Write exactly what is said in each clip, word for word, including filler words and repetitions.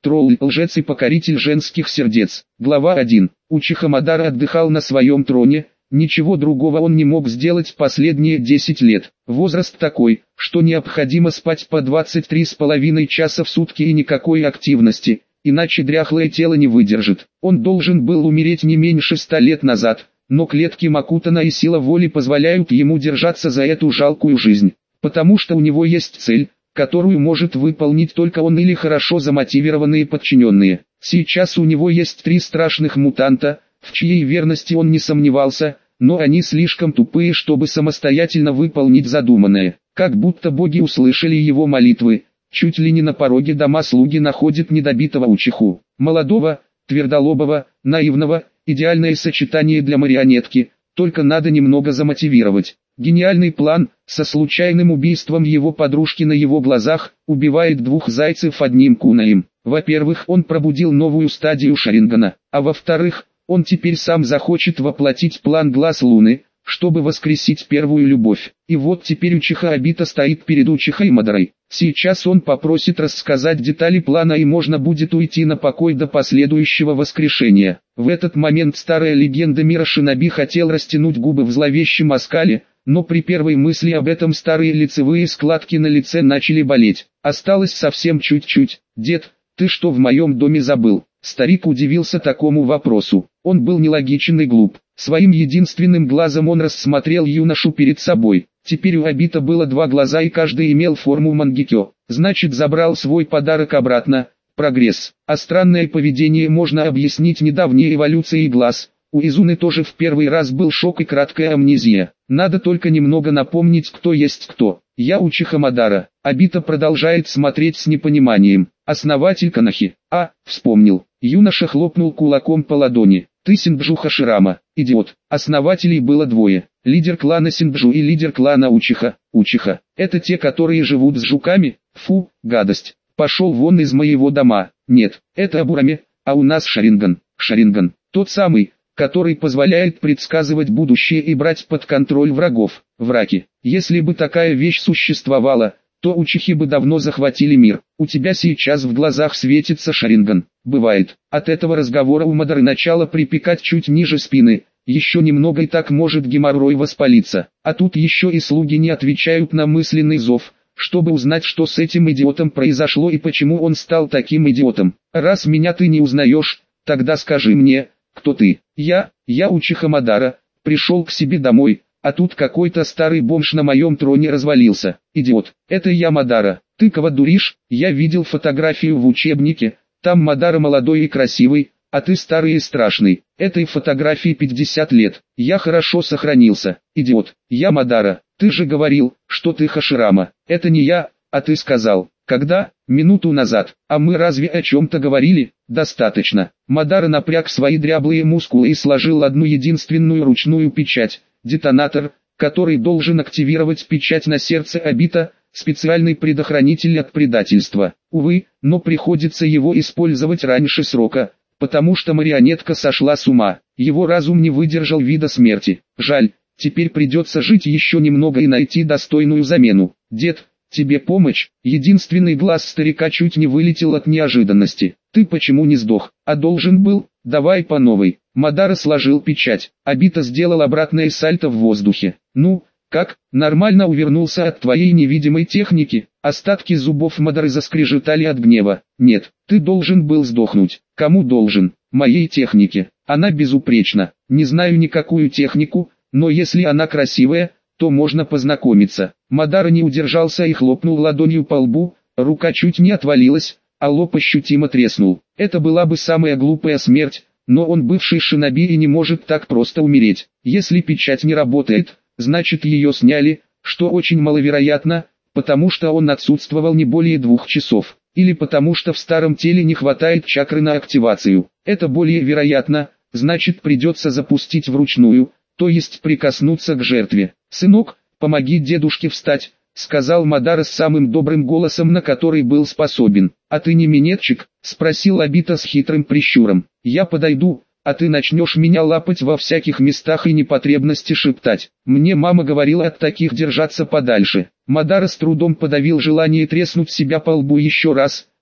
Тролль, лжец и покоритель женских сердец. Глава один. Учиха Мадара отдыхал на своем троне, ничего другого он не мог сделать последние десять лет. Возраст такой, что необходимо спать по двадцать три с половиной часа в сутки и никакой активности, иначе дряхлое тело не выдержит. Он должен был умереть не меньше ста лет назад, но клетки Макутана и сила воли позволяют ему держаться за эту жалкую жизнь, потому что у него есть цель, которую может выполнить только он или хорошо замотивированные подчиненные. Сейчас у него есть три страшных мутанта, в чьей верности он не сомневался, но они слишком тупые, чтобы самостоятельно выполнить задуманное. Как будто боги услышали его молитвы, чуть ли не на пороге дома слуги находят недобитого учиху. Молодого, твердолобого, наивного, идеальное сочетание для марионетки, только надо немного замотивировать. Гениальный план, со случайным убийством его подружки на его глазах, убивает двух зайцев одним кунаем. Во-первых, он пробудил новую стадию Шарингана, а во-вторых, он теперь сам захочет воплотить план Глаз Луны, чтобы воскресить первую любовь. И вот теперь Учиха Обита стоит перед Учихой Мадарой. Сейчас он попросит рассказать детали плана и можно будет уйти на покой до последующего воскрешения. В этот момент старая легенда мира Шиноби хотел растянуть губы в зловещем оскале, но при первой мысли об этом старые лицевые складки на лице начали болеть. Осталось совсем чуть-чуть. «Дед, ты что в моем доме забыл?» Старик удивился такому вопросу. Он был нелогичен и глуп. Своим единственным глазом он рассмотрел юношу перед собой. Теперь у Обита было два глаза и каждый имел форму мангекё. Значит, забрал свой подарок обратно. Прогресс. А странное поведение можно объяснить недавней эволюцией глаз. У Изуны тоже в первый раз был шок и краткая амнезия. Надо только немного напомнить, кто есть кто. Я Учиха Мадара. Обита продолжает смотреть с непониманием. Основатель Канахи. А, вспомнил. Юноша хлопнул кулаком по ладони. Ты Синджу Хаширама, идиот. Основателей было двое. Лидер клана Синджу и лидер клана Учиха. Учиха. Это те, которые живут с жуками? Фу, гадость. Пошел вон из моего дома. Нет, это Абураме, а у нас Шаринган. Шаринган. Тот самый, который позволяет предсказывать будущее и брать под контроль врагов. Враки. Если бы такая вещь существовала, то учихи бы давно захватили мир. У тебя сейчас в глазах светится Шаринган. Бывает. От этого разговора у Мадары начало припекать чуть ниже спины. Еще немного и так может геморрой воспалиться. А тут еще и слуги не отвечают на мысленный зов, чтобы узнать, что с этим идиотом произошло и почему он стал таким идиотом. Раз меня ты не узнаешь, тогда скажи мне, кто ты? Я, я Учиха Мадара, пришел к себе домой, а тут какой-то старый бомж на моем троне развалился. Идиот, это я Мадара. Ты кого дуришь? Я видел фотографию в учебнике, там Мадара молодой и красивый, а ты старый и страшный. Этой фотографии пятьдесят лет. Я хорошо сохранился. Идиот, я Мадара. Ты же говорил, что ты Хаширама. Это не я, а ты сказал. Когда? Минуту назад. А мы разве о чем-то говорили? Достаточно. Мадара напряг свои дряблые мускулы и сложил одну единственную ручную печать. Детонатор, который должен активировать печать на сердце Обита, специальный предохранитель от предательства. Увы, но приходится его использовать раньше срока, потому что марионетка сошла с ума. Его разум не выдержал вида смерти. Жаль, теперь придется жить еще немного и найти достойную замену. Дед, тебе помощь? Единственный глаз старика чуть не вылетел от неожиданности. Ты почему не сдох? А должен был? Давай по новой. Мадара сложил печать. Обита сделал обратное сальто в воздухе. Ну, как? Нормально увернулся от твоей невидимой техники? Остатки зубов Мадары заскрежетали от гнева. Нет, ты должен был сдохнуть. Кому должен? Моей технике. Она безупречна. Не знаю никакую технику, но если она красивая, то можно познакомиться. Мадара не удержался и хлопнул ладонью по лбу, рука чуть не отвалилась, а лоб ощутимо треснул. Это была бы самая глупая смерть, но он бывший шиноби и не может так просто умереть. Если печать не работает, значит ее сняли, что очень маловероятно, потому что он отсутствовал не более двух часов, или потому что в старом теле не хватает чакры на активацию. Это более вероятно, значит придется запустить вручную, то есть прикоснуться к жертве. «Сынок, помоги дедушке встать», — сказал Мадара с самым добрым голосом, на который был способен. «А ты не минетчик?» — спросил Обита с хитрым прищуром. «Я подойду, а ты начнешь меня лапать во всяких местах и непотребности шептать. Мне мама говорила от таких держаться подальше». Мадара с трудом подавил желание треснуть себя по лбу еще раз,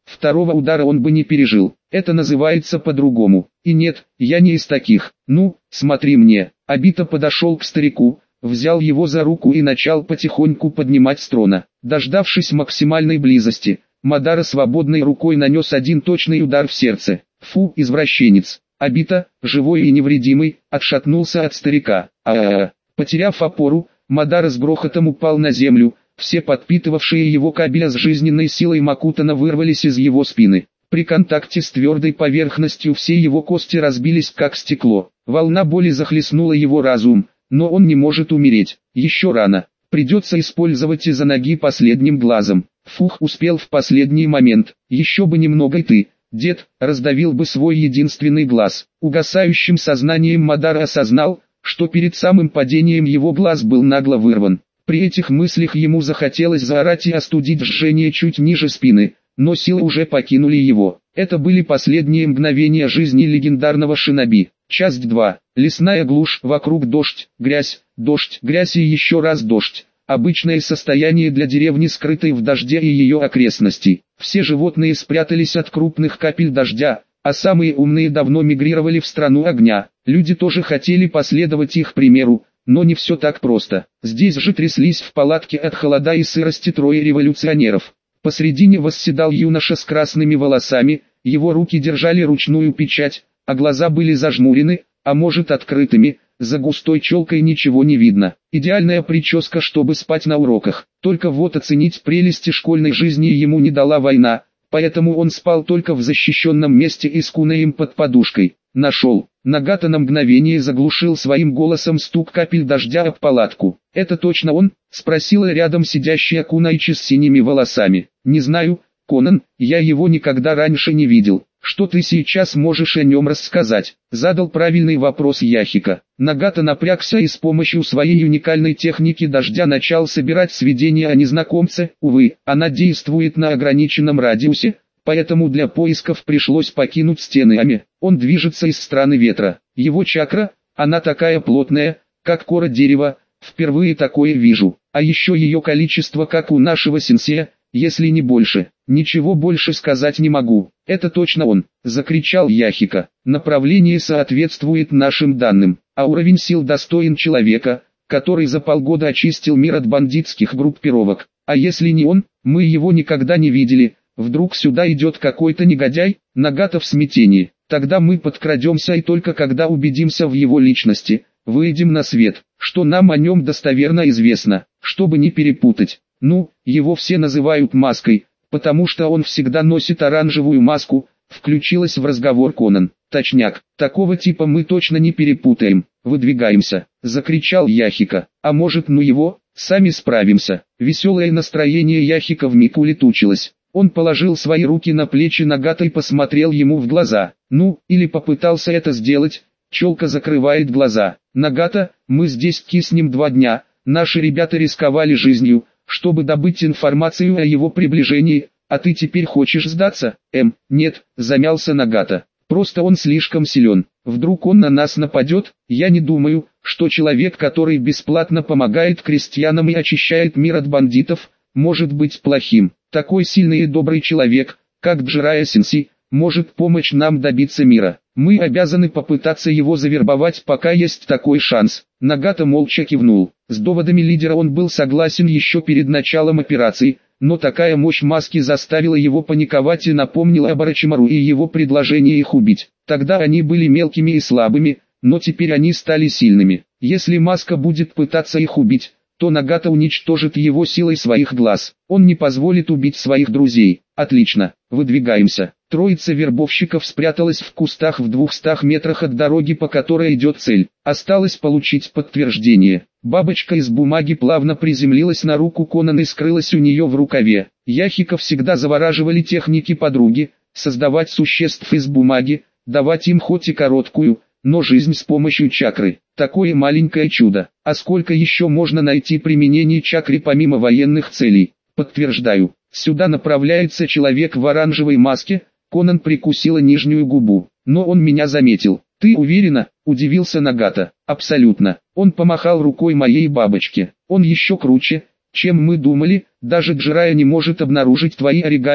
Второго удара он бы не пережил. Это называется по-другому. И нет, я не из таких. Ну, смотри мне. Обито подошел к старику, взял его за руку и начал потихоньку поднимать с трона. Дождавшись максимальной близости, Мадара свободной рукой нанес один точный удар в сердце. Фу, извращенец. Обито, живой и невредимый, отшатнулся от старика. А-а-а. Потеряв опору, Мадара с грохотом упал на землю. Все подпитывавшие его кабеля с жизненной силой Макутана вырвались из его спины. При контакте с твердой поверхностью все его кости разбились как стекло. Волна боли захлестнула его разум, но он не может умереть. Еще рано. Придется использовать из-за ноги последним глазом. Фух, успел в последний момент. Еще бы немного и ты, дед, раздавил бы свой единственный глаз. Угасающим сознанием Мадара осознал, что перед самым падением его глаз был нагло вырван. При этих мыслях ему захотелось заорать и остудить жжение чуть ниже спины, но силы уже покинули его. Это были последние мгновения жизни легендарного шиноби. Часть два. Лесная глушь, вокруг дождь, грязь, дождь, грязь и еще раз дождь. Обычное состояние для деревни, скрытой в дожде и ее окрестностей. Все животные спрятались от крупных капель дождя, а самые умные давно мигрировали в страну огня. Люди тоже хотели последовать их примеру, но не все так просто. Здесь же тряслись в палатке от холода и сырости трое революционеров. Посредине восседал юноша с красными волосами, его руки держали ручную печать, а глаза были зажмурены, а может открытыми, за густой челкой ничего не видно. Идеальная прическа, чтобы спать на уроках. Только вот оценить прелести школьной жизни ему не дала война, поэтому он спал только в защищенном месте и с кунаем под подушкой. Нашел. Нагата на мгновение заглушил своим голосом стук капель дождя об палатку. «Это точно он?» — спросила рядом сидящая Кунайчи с синими волосами. «Не знаю, Конан, я его никогда раньше не видел. Что ты сейчас можешь о нем рассказать?» — задал правильный вопрос Яхика. Нагата напрягся и с помощью своей уникальной техники дождя начал собирать сведения о незнакомце. Увы, она действует на ограниченном радиусе, поэтому для поисков пришлось покинуть стены Ами. Он движется из страны ветра. Его чакра, она такая плотная, как кора дерева, впервые такое вижу. А еще ее количество как у нашего сенсея, если не больше. Ничего больше сказать не могу. Это точно он, закричал Яхика. Направление соответствует нашим данным, а уровень сил достоин человека, который за полгода очистил мир от бандитских группировок. А если не он, мы его никогда не видели. Вдруг сюда идет какой-то негодяй? Нагата в смятении. Тогда мы подкрадемся и только когда убедимся в его личности, выйдем на свет, что нам о нем достоверно известно, чтобы не перепутать. Ну, его все называют маской, потому что он всегда носит оранжевую маску, включилась в разговор Конан. Точняк, такого типа мы точно не перепутаем. Выдвигаемся, закричал Яхика. А может, ну его, сами справимся. Веселое настроение Яхика вмиг улетучилось. Он положил свои руки на плечи Нагата и посмотрел ему в глаза. Ну, или попытался это сделать. Челка закрывает глаза. Нагата, мы здесь киснем два дня. Наши ребята рисковали жизнью, чтобы добыть информацию о его приближении. А ты теперь хочешь сдаться? Эм, нет, замялся Нагата. Просто он слишком силен. Вдруг он на нас нападет? Я не думаю, что человек, который бесплатно помогает крестьянам и очищает мир от бандитов, может быть плохим. Такой сильный и добрый человек, как Джирая Сенси, может помочь нам добиться мира. Мы обязаны попытаться его завербовать, пока есть такой шанс. Нагата молча кивнул. С доводами лидера он был согласен еще перед началом операции, но такая мощь маски заставила его паниковать и напомнила об Орочимару и его предложении их убить. Тогда они были мелкими и слабыми, но теперь они стали сильными. Если маска будет пытаться их убить, то Нагата уничтожит его силой своих глаз. Он не позволит убить своих друзей. Отлично, выдвигаемся. Троица вербовщиков спряталась в кустах в двухстах метрах от дороги, по которой идет цель. Осталось получить подтверждение. Бабочка из бумаги плавно приземлилась на руку Конан и скрылась у нее в рукаве. Яхика всегда завораживали техники подруги, создавать существ из бумаги, давать им хоть и короткую, но жизнь с помощью чакры. Такое маленькое чудо. А сколько еще можно найти применений чакры помимо военных целей? Подтверждаю. Сюда направляется человек в оранжевой маске. Конан прикусила нижнюю губу. Но он меня заметил. Ты уверена? Удивился Нагата. Абсолютно. Он помахал рукой моей бабочке. Он еще круче, чем мы думали. Даже Джирая не может обнаружить твои оригами.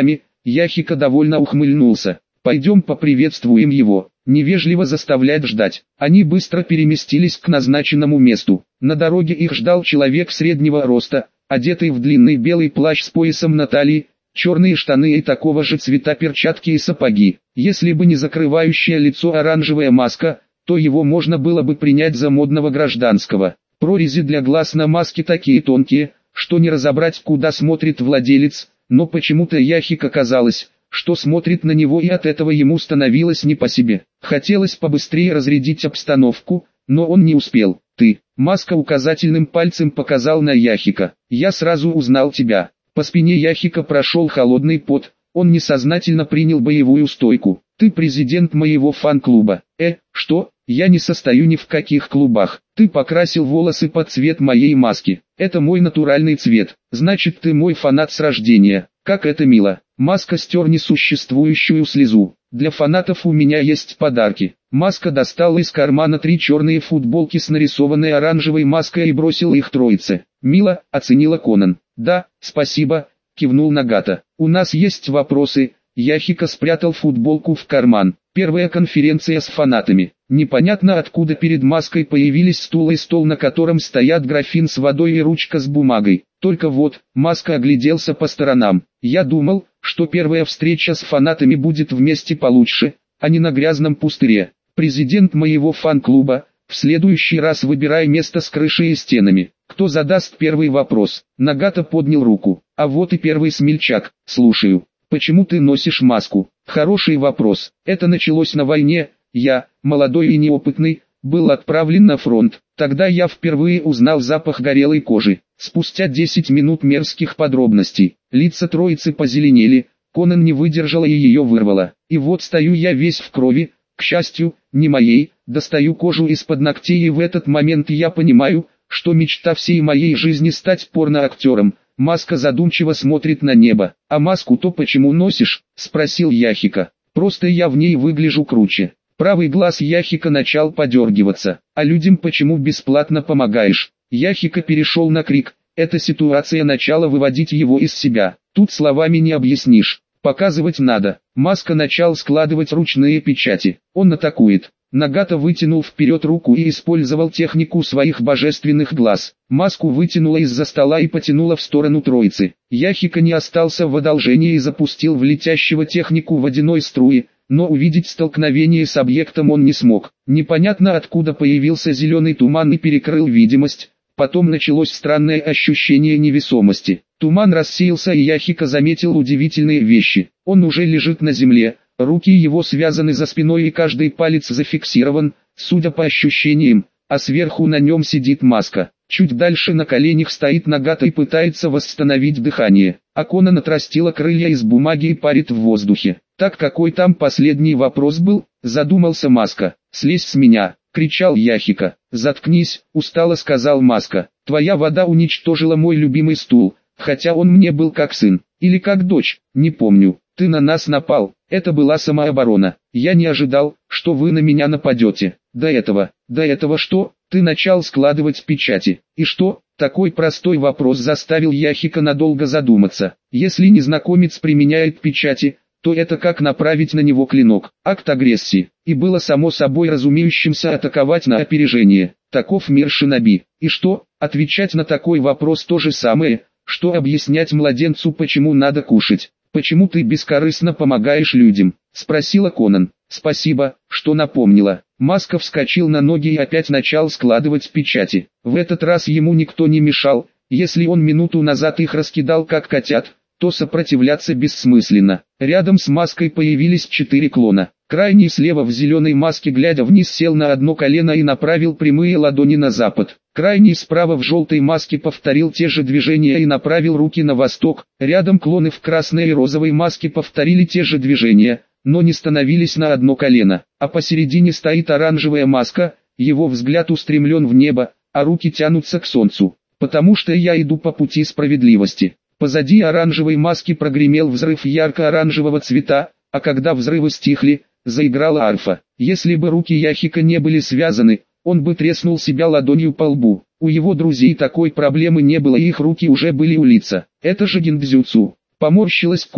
Яхика довольно ухмыльнулся. «Пойдем поприветствуем его». Невежливо заставлять ждать. Они быстро переместились к назначенному месту. На дороге их ждал человек среднего роста, одетый в длинный белый плащ с поясом на талии, черные штаны и такого же цвета перчатки и сапоги. Если бы не закрывающая лицо оранжевая маска, то его можно было бы принять за модного гражданского. Прорези для глаз на маске такие тонкие, что не разобрать, куда смотрит владелец, но почему-то Яхика казалось, что смотрит на него, и от этого ему становилось не по себе. Хотелось побыстрее разрядить обстановку, но он не успел. «Ты», Маска указательным пальцем показал на Яхика. «Я сразу узнал тебя». По спине Яхика прошел холодный пот, он несознательно принял боевую стойку. «Ты президент моего фан-клуба». «Э, что? Я не состою ни в каких клубах. Ты покрасил волосы под цвет моей маски. Это мой натуральный цвет. Значит, ты мой фанат с рождения. Как это мило». Маска стер несуществующую слезу. «Для фанатов у меня есть подарки». Маска достал из кармана три черные футболки с нарисованной оранжевой маской и бросил их троице. «Мило», оценила Конан. «Да, спасибо», кивнул Нагата. «У нас есть вопросы». Яхика спрятал футболку в карман. Первая конференция с фанатами. Непонятно откуда перед Маской появились стул и стол, на котором стоят графин с водой и ручка с бумагой. Только вот, Маска огляделся по сторонам. «Я думал, что первая встреча с фанатами будет вместе получше, а не на грязном пустыре. Президент моего фан-клуба, в следующий раз выбирай место с крышей и стенами. Кто задаст первый вопрос?» Нагата поднял руку. «А вот и первый смельчак, слушаю. Почему ты носишь маску?» «Хороший вопрос. Это началось на войне. Я, молодой и неопытный, был отправлен на фронт. Тогда я впервые узнал запах горелой кожи. Спустя десять минут мерзких подробностей. Лица троицы позеленели, Конан не выдержала и ее вырвала. И вот стою я весь в крови, к счастью, не моей, достаю кожу из-под ногтей, и в этот момент я понимаю, что мечта всей моей жизни стать порноактером». Маска задумчиво смотрит на небо. «А маску-то почему носишь?» — спросил Яхика. «Просто я в ней выгляжу круче». Правый глаз Яхика начал подергиваться. «А людям почему бесплатно помогаешь?» Яхика перешел на крик. Эта ситуация начала выводить его из себя. Тут словами не объяснишь. Показывать надо. Маска начал складывать ручные печати. Он атакует. Нагата вытянул вперед руку и использовал технику своих божественных глаз. Маску вытянула из-за стола и потянула в сторону троицы. Яхика не остался в одолжении и запустил в летящего технику водяной струи, но увидеть столкновение с объектом он не смог. Непонятно откуда появился зеленый туман и перекрыл видимость. Потом началось странное ощущение невесомости. Туман рассеялся, и Яхика заметил удивительные вещи. Он уже лежит на земле. Руки его связаны за спиной и каждый палец зафиксирован, судя по ощущениям, а сверху на нем сидит Маска. Чуть дальше на коленях стоит Нагата и пытается восстановить дыхание. А Конан отрастила крылья из бумаги и парит в воздухе. «Так какой там последний вопрос был?» – задумался Маска. «Слезь с меня!» – кричал Яхика. «Заткнись!» – устало сказал Маска. «Твоя вода уничтожила мой любимый стул, хотя он мне был как сын, или как дочь, не помню. Ты на нас напал, это была самооборона. Я не ожидал, что вы на меня нападете. До этого, до этого что? Ты начал складывать печати. И что?» Такой простой вопрос заставил Яхика надолго задуматься. Если незнакомец применяет печати, то это как направить на него клинок, акт агрессии. И было само собой разумеющимся атаковать на опережение. Таков мир шиноби. И что? Отвечать на такой вопрос то же самое, что объяснять младенцу, почему надо кушать. «Почему ты бескорыстно помогаешь людям?» – спросила Конан. «Спасибо, что напомнила». Маска вскочил на ноги и опять начал складывать печати. В этот раз ему никто не мешал. Если он минуту назад их раскидал как котят, то сопротивляться бессмысленно. Рядом с Маской появились четыре клона. Крайний слева в зеленой маске, глядя вниз, сел на одно колено и направил прямые ладони на запад. Крайний справа в желтой маске повторил те же движения и направил руки на восток. Рядом клоны в красной и розовой маске повторили те же движения, но не становились на одно колено. А посередине стоит оранжевая маска, его взгляд устремлен в небо, а руки тянутся к солнцу. «Потому что я иду по пути справедливости». Позади оранжевой маски прогремел взрыв ярко-оранжевого цвета, а когда взрывы стихли, заиграла арфа. Если бы руки Яхика не были связаны, он бы треснул себя ладонью по лбу. У его друзей такой проблемы не было, и их руки уже были у лица. «Это же гиндзюцу», — поморщилась Конан.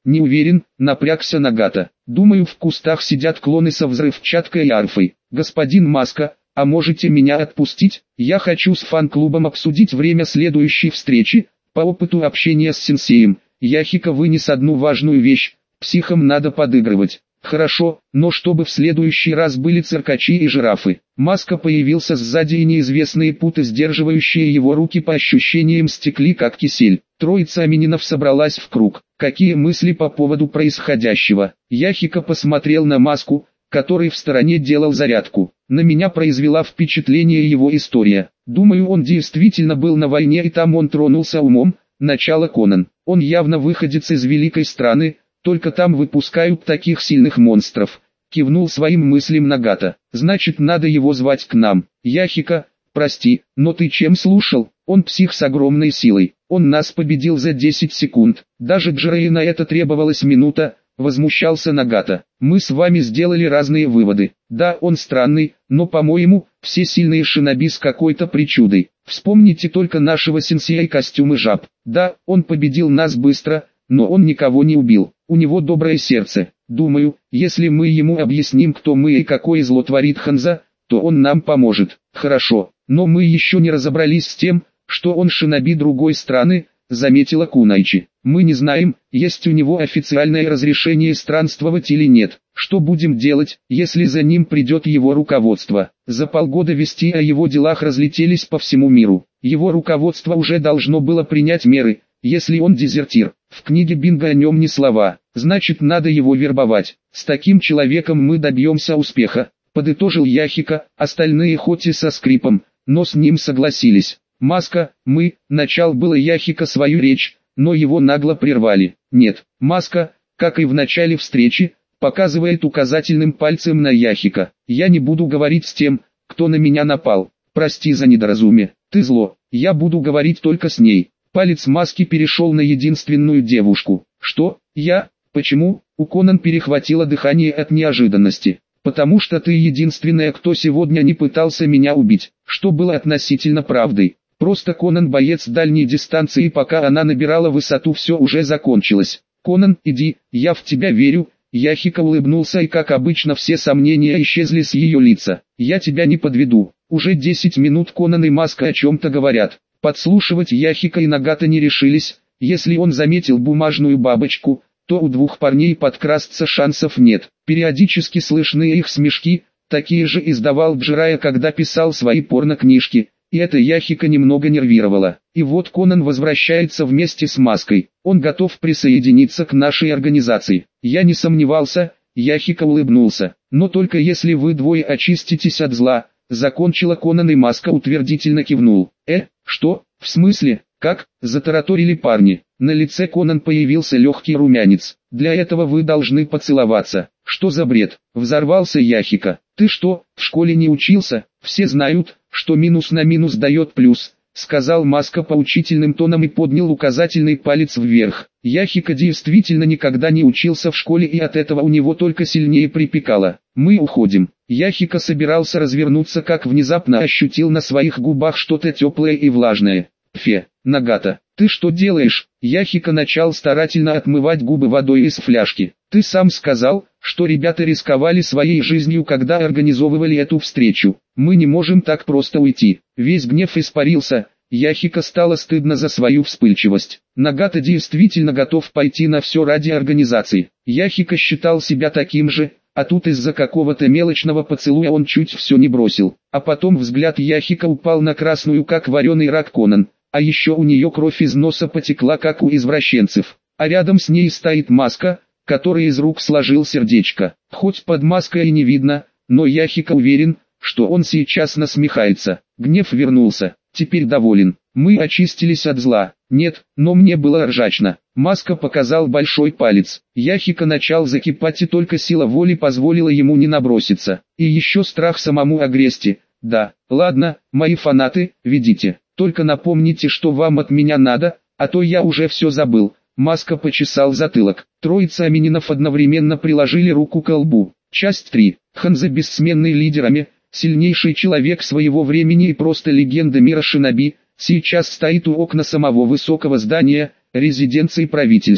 Не уверен, напрягся Нагата. Думаю, в кустах сидят клоны со взрывчаткой и арфой. Господин Маска, а можете меня отпустить? Я хочу с фан-клубом обсудить время следующей встречи. По опыту общения с сенсеем, Яхика вынес одну важную вещь: психам надо подыгрывать. Хорошо, но чтобы в следующий раз были циркачи и жирафы. Маска появился сзади, и неизвестные путы, сдерживающие его руки, по ощущениям стекли как кисель. Троица Амининов собралась в круг. Какие мысли по поводу происходящего? Яхика посмотрел на Маску, который в стороне делал зарядку. На меня произвела впечатление его история. Думаю, он действительно был на войне, и там он тронулся умом. Начало Конан. Он явно выходец из великой страны, только там выпускают таких сильных монстров. Кивнул своим мыслям Нагата. Значит, надо его звать к нам. Яхика, прости, но ты чем слушал? Он псих с огромной силой. Он нас победил за десять секунд. Даже Джерей на это требовалась минута. Возмущался Нагата. Мы с вами сделали разные выводы. Да, он странный, но, по-моему, все сильные шиноби с какой-то причудой. Вспомните только нашего сенсея и костюмы жаб. Да, он победил нас быстро, но он никого не убил. У него доброе сердце. Думаю, если мы ему объясним, кто мы и какое зло творит Ханза, то он нам поможет. Хорошо, но мы еще не разобрались с тем, что он шиноби другой страны, заметила Кунайчи. Мы не знаем, есть у него официальное разрешение странствовать или нет. Что будем делать, если за ним придет его руководство? За полгода вести о его делах разлетелись по всему миру. Его руководство уже должно было принять меры, если он дезертир. В книге Бинга о нем ни слова. Значит, надо его вербовать. С таким человеком мы добьемся успеха, подытожил Яхика. Остальные хоть и со скрипом, но с ним согласились. Маска, мы, начал было Яхика свою речь, но его нагло прервали. Нет, Маска, как и в начале встречи, показывает указательным пальцем на Яхика. Я не буду говорить с тем, кто на меня напал. Прости за недоразумие. Ты зло. Я буду говорить только с ней. Палец Маски перешел на единственную девушку. Что? Я? Почему? У Конан перехватило дыхание от неожиданности. Потому что ты единственная, кто сегодня не пытался меня убить, что было относительно правдой. Просто Конан боец дальней дистанции, и пока она набирала высоту, все уже закончилось. Конан, иди, я в тебя верю. Яхика улыбнулся, и как обычно все сомнения исчезли с ее лица. Я тебя не подведу. Уже десять минут Конан и Маска о чем-то говорят. Подслушивать Яхика и Нагата не решились. Если он заметил бумажную бабочку, то у двух парней подкрасться шансов нет. Периодически слышны их смешки, такие же издавал Джирайя, когда писал свои порно-книжки, и это Яхика немного нервировало. И вот Конан возвращается вместе с Маской. Он готов присоединиться к нашей организации. Я не сомневался, Яхика улыбнулся. Но только если вы двое очиститесь от зла. Закончила Конан, и Маска утвердительно кивнул. Э, что? В смысле? Как? Затараторили парни. На лице Конан появился легкий румянец. Для этого вы должны поцеловаться. Что за бред? Взорвался Яхика. Ты что, в школе не учился? Все знают, что минус на минус дает плюс, сказал Маска поучительным тоном и поднял указательный палец вверх. Яхика действительно никогда не учился в школе, и от этого у него только сильнее припекало. Мы уходим. Яхика собирался развернуться, как внезапно ощутил на своих губах что-то теплое и влажное. Пфе, Нагата, ты что делаешь? Яхика начал старательно отмывать губы водой из фляжки. Ты сам сказал, что ребята рисковали своей жизнью, когда организовывали эту встречу. Мы не можем так просто уйти. Весь гнев испарился. Яхика стало стыдно за свою вспыльчивость. Нагата действительно готов пойти на все ради организации. Яхика считал себя таким же, а тут из-за какого-то мелочного поцелуя он чуть все не бросил. А потом взгляд Яхика упал на красную, как вареный рак, Конан. А еще у нее кровь из носа потекла, как у извращенцев. А рядом с ней стоит Маска, который из рук сложил сердечко. Хоть под маской и не видно, но Яхика уверен, что он сейчас насмехается. Гнев вернулся. Теперь доволен. Мы очистились от зла. Нет, но мне было ржачно. Маска показал большой палец. Яхика начал закипать, и только сила воли позволила ему не наброситься. И еще страх самому огрести. Да, ладно, мои фанаты, ведите. Только напомните, что вам от меня надо, а то я уже все забыл. Маска почесал затылок. Троица Амининов одновременно приложили руку к лбу. Часть три. Ханза бессменный лидерами, сильнейший человек своего времени и просто легенда мира шиноби, сейчас стоит у окна самого высокого здания, резиденции правительства.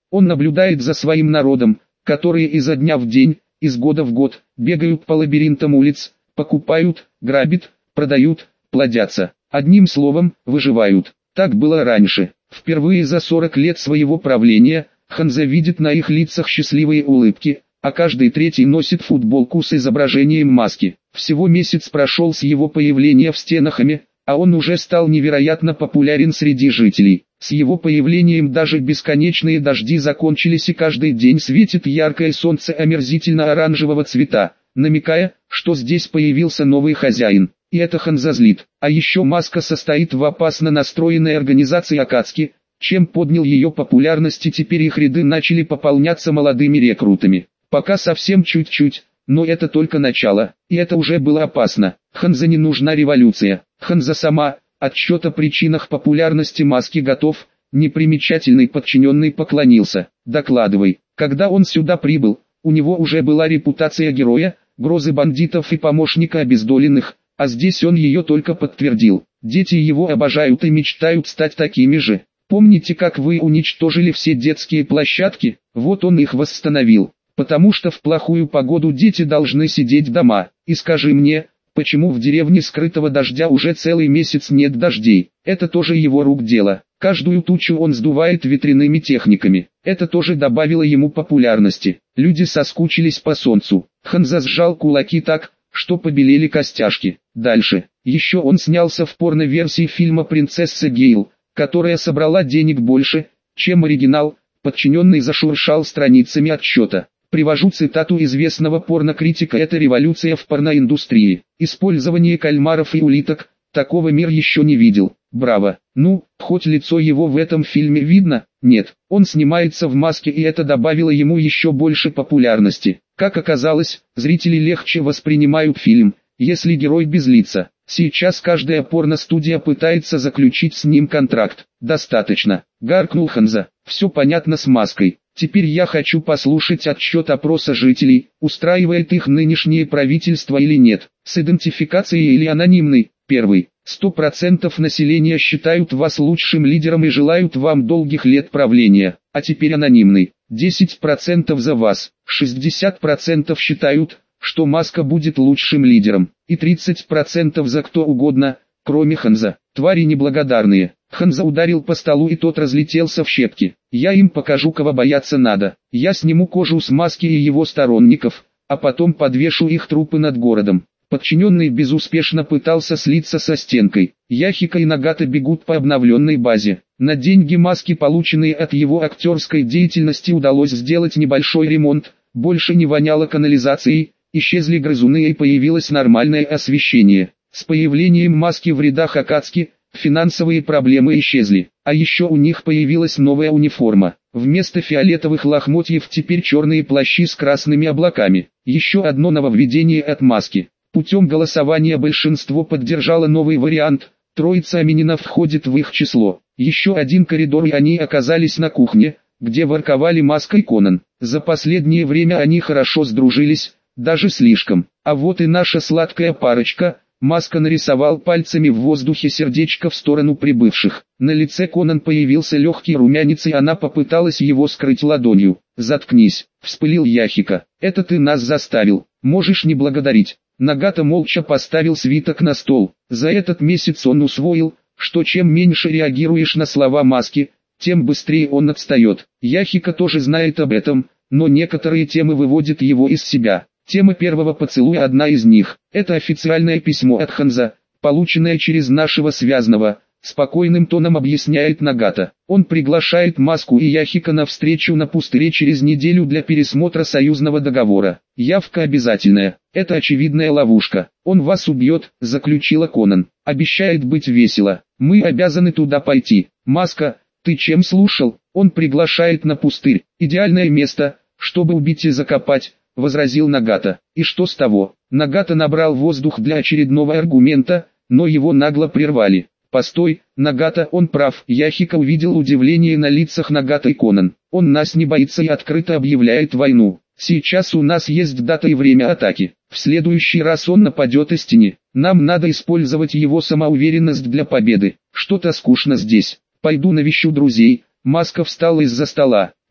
Он наблюдает за своим народом, которые изо дня в день, из года в год, бегают по лабиринтам улиц, покупают, грабят, продают, плодятся. Одним словом, выживают. Так было раньше. Впервые за сорок лет своего правления, Ханза видит на их лицах счастливые улыбки, а каждый третий носит футболку с изображением маски. Всего месяц прошел с его появления в стенах Ами, а он уже стал невероятно популярен среди жителей. С его появлением даже бесконечные дожди закончились и каждый день светит яркое солнце омерзительно-оранжевого цвета, намекая, что здесь появился новый хозяин. И это Ханза злит. А еще маска состоит в опасно настроенной организации Акацки, чем поднял ее популярность, и теперь их ряды начали пополняться молодыми рекрутами. Пока совсем чуть-чуть, но это только начало, и это уже было опасно. Ханза не нужна революция. Ханза сама, отчет о причинах популярности маски готов, непримечательный подчиненный поклонился. Докладывай. Когда он сюда прибыл, у него уже была репутация героя, грозы бандитов и помощника обездоленных, а здесь он ее только подтвердил. Дети его обожают и мечтают стать такими же. Помните, как вы уничтожили все детские площадки? Вот он их восстановил. Потому что в плохую погоду дети должны сидеть дома. И скажи мне, почему в деревне скрытого дождя уже целый месяц нет дождей? Это тоже его рук дело. Каждую тучу он сдувает ветряными техниками. Это тоже добавило ему популярности. Люди соскучились по солнцу. Ханза сжал кулаки так, что побелели костяшки. Дальше. Еще он снялся в порно-версии фильма «Принцесса Гейл», которая собрала денег больше, чем оригинал. Подчиненный зашуршал страницами отчета. Привожу цитату известного порнокритика: «Это революция в порноиндустрии. Использование кальмаров и улиток, такого мир еще не видел». Браво. Ну, хоть лицо его в этом фильме видно? Нет. Он снимается в маске, и это добавило ему еще больше популярности. Как оказалось, зрители легче воспринимают фильм, если герой без лица. Сейчас каждая порностудия пытается заключить с ним контракт. Достаточно. Гаркнул Ханза. Все понятно с маской. Теперь я хочу послушать отчет опроса жителей, устраивает их нынешнее правительство или нет, с идентификацией или анонимной. Первый. сто процентов населения считают вас лучшим лидером и желают вам долгих лет правления, а теперь анонимный. десять процентов за вас, шестьдесят процентов считают, что Маска будет лучшим лидером, и тридцать процентов за кто угодно, кроме Ханза. Твари неблагодарные. Ханза ударил по столу, и тот разлетелся в щепки. Я им покажу, кого бояться надо. Я сниму кожу с Маски и его сторонников, а потом подвешу их трупы над городом. Подчиненный безуспешно пытался слиться со стенкой. Яхика и Нагата бегут по обновленной базе. На деньги Маски, полученные от его актерской деятельности, удалось сделать небольшой ремонт. Больше не воняло канализацией, исчезли грызуны и появилось нормальное освещение. С появлением Маски в рядах Акацки финансовые проблемы исчезли, а еще у них появилась новая униформа. Вместо фиолетовых лохмотьев теперь черные плащи с красными облаками. Еще одно нововведение от Маски. Путем голосования большинство поддержало новый вариант, троица Аминина входит в их число. Еще один коридор, и они оказались на кухне, где ворковали Маска и Конан. За последнее время они хорошо сдружились, даже слишком. А вот и наша сладкая парочка. Маска нарисовал пальцами в воздухе сердечко в сторону прибывших. На лице Конан появился легкий румянец, и она попыталась его скрыть ладонью. «Заткнись», — вспылил Яхика. «Это ты нас заставил, можешь не благодарить». Нагата молча поставил свиток на стол. За этот месяц он усвоил, что чем меньше реагируешь на слова Маски, тем быстрее он отстает. Яхика тоже знает об этом, но некоторые темы выводят его из себя. Тема первого поцелуя одна из них. Это официальное письмо от Ханза, полученное через нашего связного, спокойным тоном объясняет Нагата. Он приглашает Маску и Яхика на встречу на пустыре через неделю для пересмотра союзного договора. Явка обязательная. Это очевидная ловушка. Он вас убьет, заключила Конан. Обещает быть весело. Мы обязаны туда пойти. Маска, ты чем слушал? Он приглашает на пустырь. Идеальное место, чтобы убить и закопать, возразил Нагата. И что с того? Нагата набрал воздух для очередного аргумента, но его нагло прервали. Постой, Нагата, он прав. Яхика увидел удивление на лицах Нагата и Конан. Он нас не боится и открыто объявляет войну. Сейчас у нас есть дата и время атаки. В следующий раз он нападет из тени. Нам надо использовать его самоуверенность для победы. Что-то скучно здесь. Пойду навещу друзей. Маска встала из-за стола.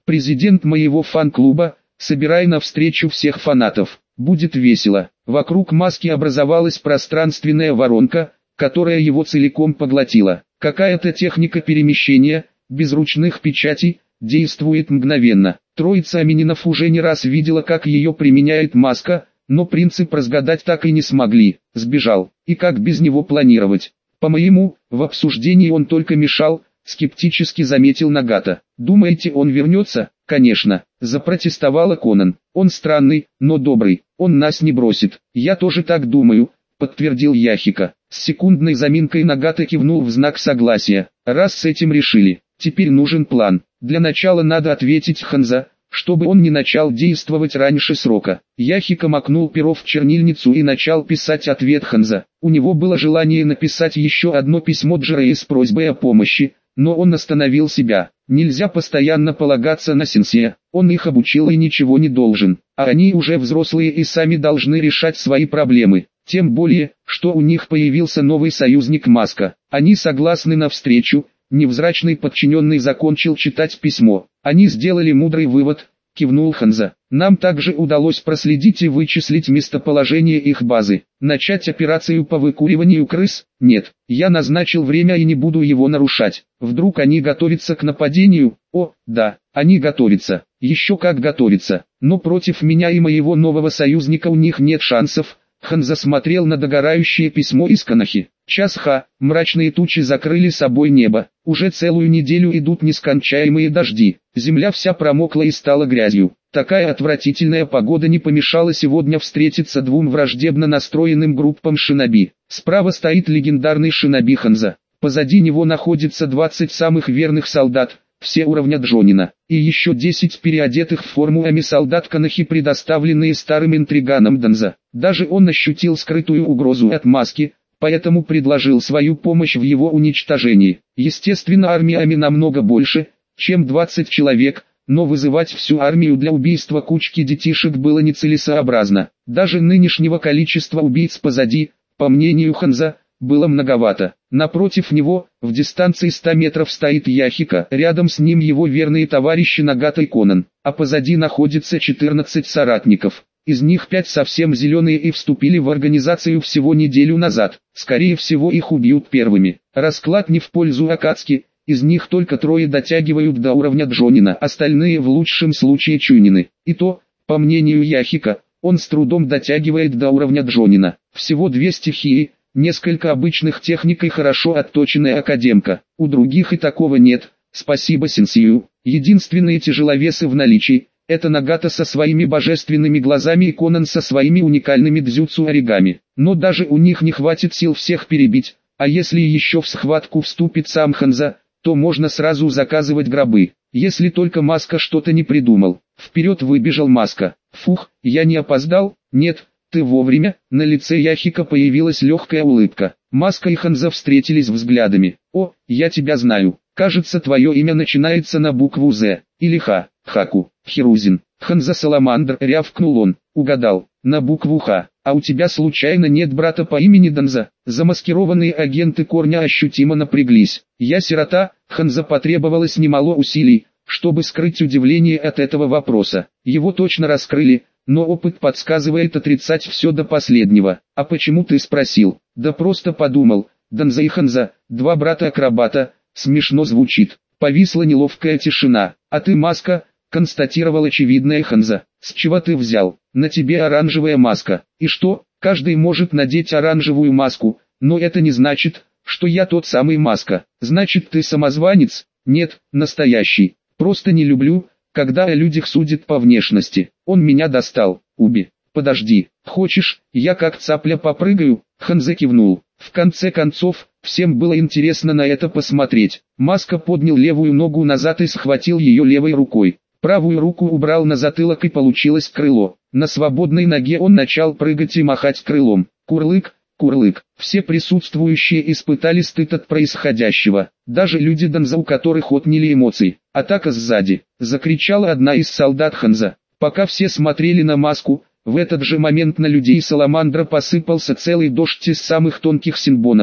президент моего фан-клуба, собирай на встречу всех фанатов, будет весело. Вокруг маски образовалась пространственная воронка, которая его целиком поглотила. Какая-то техника перемещения, без ручных печатей, действует мгновенно. Троица Амининов уже не раз видела, как ее применяет маска, но принцип разгадать так и не смогли. Сбежал. И как без него планировать? По-моему, в обсуждении он только мешал, скептически заметил Нагата. Думаете, он вернется? Конечно, запротестовала Конан. Он странный, но добрый, он нас не бросит. Я тоже так думаю, подтвердил Яхика. С секундной заминкой Нагата кивнул в знак согласия. Раз с этим решили, теперь нужен план. Для начала надо ответить Ханза, чтобы он не начал действовать раньше срока. Яхика макнул перо в чернильницу и начал писать ответ Ханза. У него было желание написать еще одно письмо Джирее с просьбой о помощи, но он остановил себя. Нельзя постоянно полагаться на сенсея, он их обучил и ничего не должен, а они уже взрослые и сами должны решать свои проблемы. Тем более, что у них появился новый союзник Маска. Они согласны на встречу. Невзрачный подчиненный закончил читать письмо. Они сделали мудрый вывод, кивнул Ханза. Нам также удалось проследить и вычислить местоположение их базы. Начать операцию по выкуриванию крыс? Нет, я назначил время и не буду его нарушать. Вдруг они готовятся к нападению? О, да, они готовятся. Еще как готовятся. Но против меня и моего нового союзника у них нет шансов. Ханза смотрел на догорающее письмо из Канахи. Час ха, мрачные тучи закрыли собой небо. Уже целую неделю идут нескончаемые дожди. Земля вся промокла и стала грязью. Такая отвратительная погода не помешала сегодня встретиться двум враждебно настроенным группам шиноби. Справа стоит легендарный шиноби Ханза. Позади него находится двадцать самых верных солдат, все уровня Джонина, и еще десять переодетых в форму ами солдат Канахи, предоставленные старым интриганом Данза. Даже он ощутил скрытую угрозу от маски, поэтому предложил свою помощь в его уничтожении. Естественно, армия ами намного больше, чем двадцать человек, но вызывать всю армию для убийства кучки детишек было нецелесообразно. Даже нынешнего количества убийц позади, по мнению Ханза, было многовато. Напротив него, в дистанции ста метров стоит Яхика, рядом с ним его верные товарищи Нагата и Конан, а позади находится четырнадцать соратников. Из них пять совсем зеленые и вступили в организацию всего неделю назад. Скорее всего, их убьют первыми. Расклад не в пользу Акацки, из них только трое дотягивают до уровня Джонина, остальные в лучшем случае Чунины. И то, по мнению Яхика, он с трудом дотягивает до уровня Джонина. Всего две стихии, несколько обычных техник и хорошо отточенная академка. У других и такого нет, спасибо сенсею. Единственные тяжеловесы в наличии — это Нагата со своими божественными глазами и Конан со своими уникальными дзюцу оригами. Но даже у них не хватит сил всех перебить, а если еще в схватку вступит сам Ханза, то можно сразу заказывать гробы. Если только Маска что-то не придумал. Вперед выбежал Маска. Фух, я не опоздал? Нет, ты вовремя. На лице Яхика появилась легкая улыбка. Маска и Ханза встретились взглядами. О, я тебя знаю. Кажется, твое имя начинается на букву З. Или Х. Хаку. Хирузин. Ханза Саламандр, рявкнул он. Угадал. На букву Х. А у тебя случайно нет брата по имени Данза? Замаскированные агенты Корня ощутимо напряглись. Я сирота. Ханза потребовалось немало усилий, чтобы скрыть удивление от этого вопроса. Его точно раскрыли, но опыт подсказывает отрицать все до последнего. А почему ты спросил? Да просто подумал. Данза и Ханза, два брата-акробата, смешно звучит. Повисла неловкая тишина. А ты, Маска, констатировал очевидное Ханза. С чего ты взял? На тебе оранжевая маска. И что? Каждый может надеть оранжевую маску, но это не значит, что я тот самый Маска. Значит, ты самозванец? Нет, настоящий. Просто не люблю, когда о людях судят по внешности. Он меня достал. Уби. Подожди. Хочешь, я как цапля попрыгаю? Ханза кивнул. В конце концов, всем было интересно на это посмотреть. Маска поднял левую ногу назад и схватил ее левой рукой. Правую руку убрал на затылок и получилось крыло. На свободной ноге он начал прыгать и махать крылом. Курлык, курлык. Все присутствующие испытали стыд от происходящего. Даже люди Данза, у которых отняли эмоции. Атака сзади. Закричала одна из солдат Ханза. Пока все смотрели на Маску, в этот же момент на людей Саламандра посыпался целый дождь из самых тонких синбонов,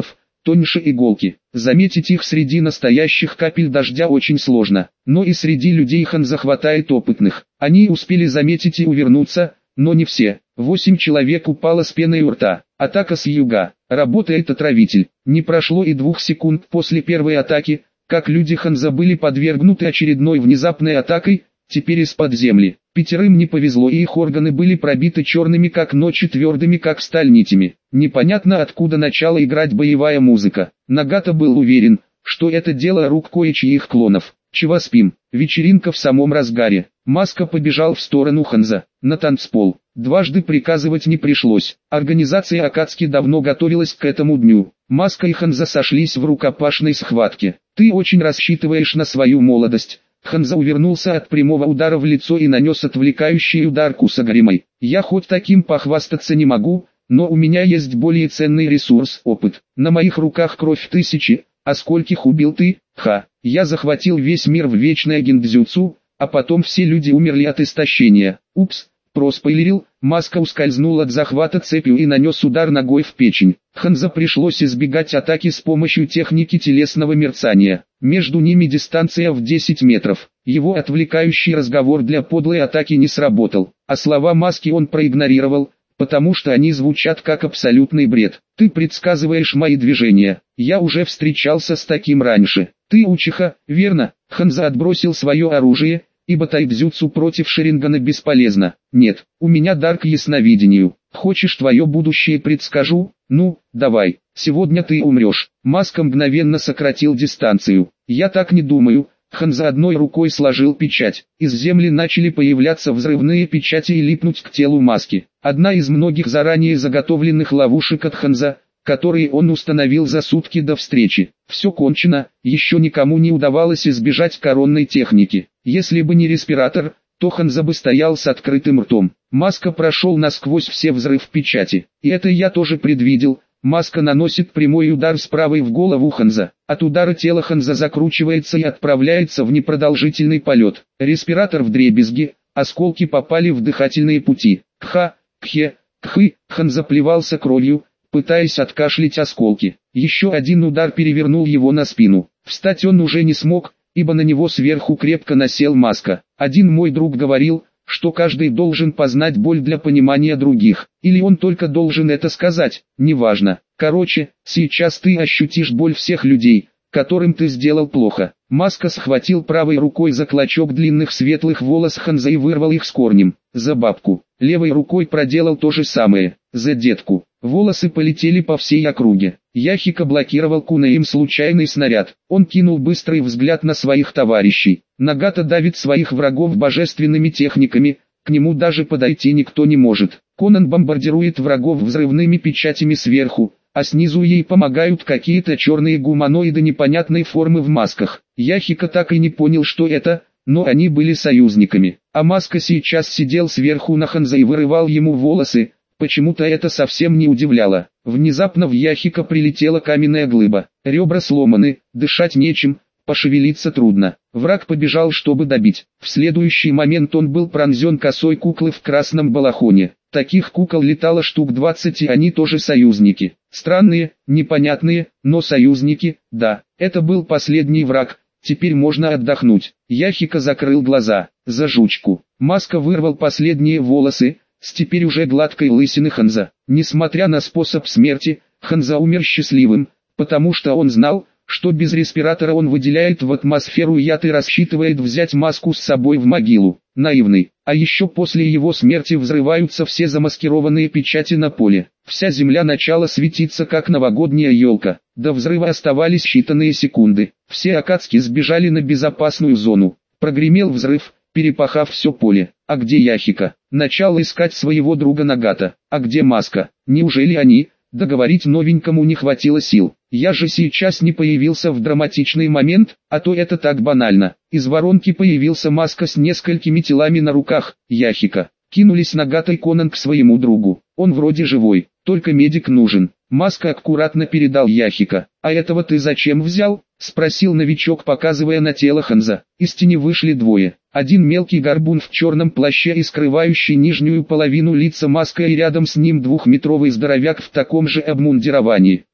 тоньше иголки. Заметить их среди настоящих капель дождя очень сложно, но и среди людей Ханза хватает опытных. Они успели заметить и увернуться, но не все. Восемь человек упало с пеной у рта. Атака с юга. Работает отравитель. Не прошло и двух секунд после первой атаки, как люди Ханза были подвергнуты очередной внезапной атакой, теперь из-под земли. Пятерым не повезло, и их органы были пробиты черными как ночь и твердыми как сталь нитями. Непонятно откуда начала играть боевая музыка. Нагата был уверен, что это дело рук кое-чьих клонов. Чего спим? Вечеринка в самом разгаре. Маска побежал в сторону Ханза, на танцпол. Дважды приказывать не пришлось. Организация Акацки давно готовилась к этому дню. Маска и Ханза сошлись в рукопашной схватке. «Ты очень рассчитываешь на свою молодость». Ханза увернулся от прямого удара в лицо и нанес отвлекающий удар Кусагаримой. «Я хоть таким похвастаться не могу, но у меня есть более ценный ресурс – опыт. На моих руках кровь тысячи, а скольких убил ты? Ха! Я захватил весь мир в вечное гиндзюцу, а потом все люди умерли от истощения. Упс!» Проспойлерил, Маска ускользнул от захвата цепью и нанес удар ногой в печень. Ханза пришлось избегать атаки с помощью техники телесного мерцания. Между ними дистанция в десять метров. Его отвлекающий разговор для подлой атаки не сработал, а слова Маски он проигнорировал, потому что они звучат как абсолютный бред. «Ты предсказываешь мои движения. Я уже встречался с таким раньше. Ты Учиха, верно?» Ханза отбросил свое оружие, ибо тайбзюцу против Шарингана бесполезно. «Нет, у меня дар к ясновидению. Хочешь твое будущее предскажу? Ну, давай, сегодня ты умрешь». Маска мгновенно сократил дистанцию. «Я так не думаю». Ханза одной рукой сложил печать. Из земли начали появляться взрывные печати и липнуть к телу Маски. Одна из многих заранее заготовленных ловушек от Ханза, которые он установил за сутки до встречи. Все кончено, еще никому не удавалось избежать коронной техники. Если бы не респиратор, то Ханза бы стоял с открытым ртом. Маска прошел насквозь все взрыв печати. И это я тоже предвидел. Маска наносит прямой удар с правой в голову Ханза. От удара тело Ханза закручивается и отправляется в непродолжительный полет. Респиратор вдребезги, осколки попали в дыхательные пути. Кха, кхе, кхы, Ханза плевался кровью, пытаясь откашлять осколки. Еще один удар перевернул его на спину. Встать он уже не смог, ибо на него сверху крепко насел Маска. Один мой друг говорил, что каждый должен познать боль для понимания других, или он только должен это сказать, неважно. Короче, сейчас ты ощутишь боль всех людей, которым ты сделал плохо. Маска схватил правой рукой за клочок длинных светлых волос Ханза и вырвал их с корнем. За бабку. Левой рукой проделал то же самое. За детку. Волосы полетели по всей округе. Яхика блокировал Кунаим случайный снаряд. Он кинул быстрый взгляд на своих товарищей. Нагата давит своих врагов божественными техниками, к нему даже подойти никто не может. Конан бомбардирует врагов взрывными печатями сверху, а снизу ей помогают какие-то черные гуманоиды непонятной формы в масках. Яхика так и не понял, что это, но они были союзниками. А Маска сейчас сидел сверху на Ханза и вырывал ему волосы. Почему-то это совсем не удивляло. Внезапно в Яхика прилетела каменная глыба. Ребра сломаны, дышать нечем, пошевелиться трудно. Враг побежал, чтобы добить. В следующий момент он был пронзен косой куклы в красном балахоне. Таких кукол летало штук двадцать, и они тоже союзники. Странные, непонятные, но союзники, да. Это был последний враг, теперь можно отдохнуть. Яхика закрыл глаза. За жучку. Маска вырвал последние волосы с теперь уже гладкой лысины Ханза. Несмотря на способ смерти, Ханза умер счастливым, потому что он знал, что без респиратора он выделяет в атмосферу яд и рассчитывает взять Маску с собой в могилу. Наивный. А еще после его смерти взрываются все замаскированные печати на поле. Вся земля начала светиться как новогодняя елка. До взрыва оставались считанные секунды. Все Акацки сбежали на безопасную зону. Прогремел взрыв, перепахав все поле. А где Яхика? Начал искать своего друга Нагата. А где Маска? Неужели они? Договорить новенькому не хватило сил. Я же сейчас не появился в драматичный момент, а то это так банально. Из воронки появился Маска с несколькими телами на руках. Яхика. Кинулись Нагата и Конан к своему другу. Он вроде живой, только медик нужен. Маска аккуратно передал Яхика. «А этого ты зачем взял?» — спросил новичок, показывая на тело Ханза. Из тени вышли двое. Один мелкий горбун в черном плаще и скрывающий нижнюю половину лица Маска, и рядом с ним двухметровый здоровяк в таком же обмундировании.